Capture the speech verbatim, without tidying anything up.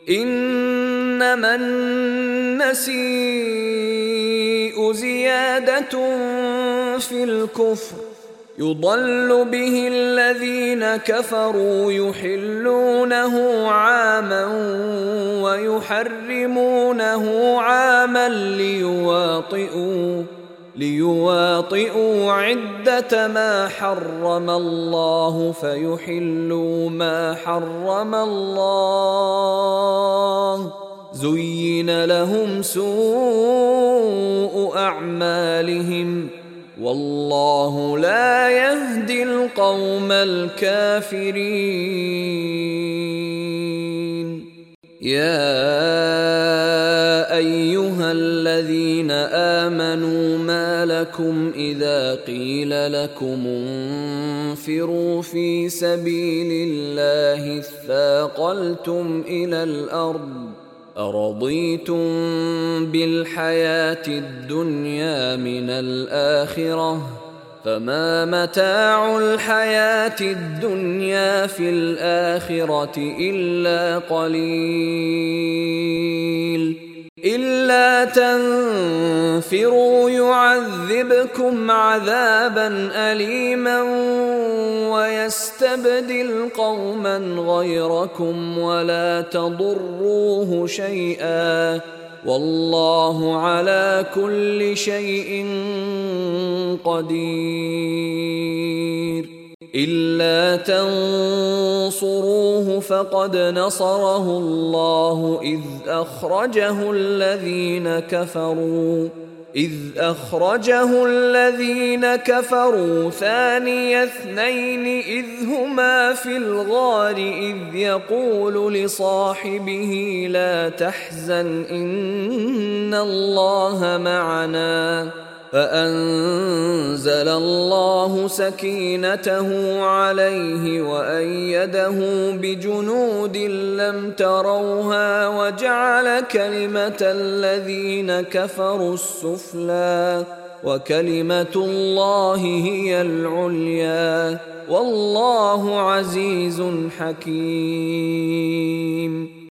إنما النسيء زيادة في الكفر يضل به الذين كفروا يحلونه عاما ويحرمونه عاما ليواطئوا ليواطئوا عدة ما حرم الله فيحلوا ما حرم الله. زين لهم سوء أعمالهم والله لا يهدي القوم الكافرين. يا أيها الذين آمنوا ما لكم إذا قيل لكم انفروا في سبيل الله اثاقلتم إلى الأرض أرضيتم بالحياة الدنيا من الآخرة فما متاع الحياة الدنيا في الآخرة إلا قليل. إلا تنفروا يعذبكم عذابا أليما ويستبدل قوما غيركم ولا تضروه شيئا والله على كل شيء قدير. إلا تنصروه فقد نصره الله إذ أخرجه الذين كفروا إذ أخرجه الذين كفروا ثاني اثنين إذ هما في الغار إذ يقول لصاحبه لا تحزن إن الله معنا فأنزل الله سكينته عليه وأيده بجنود لم تروها وجعل كلمة الذين كفروا السفلى وكلمة الله هي العليا والله عزيز حكيم.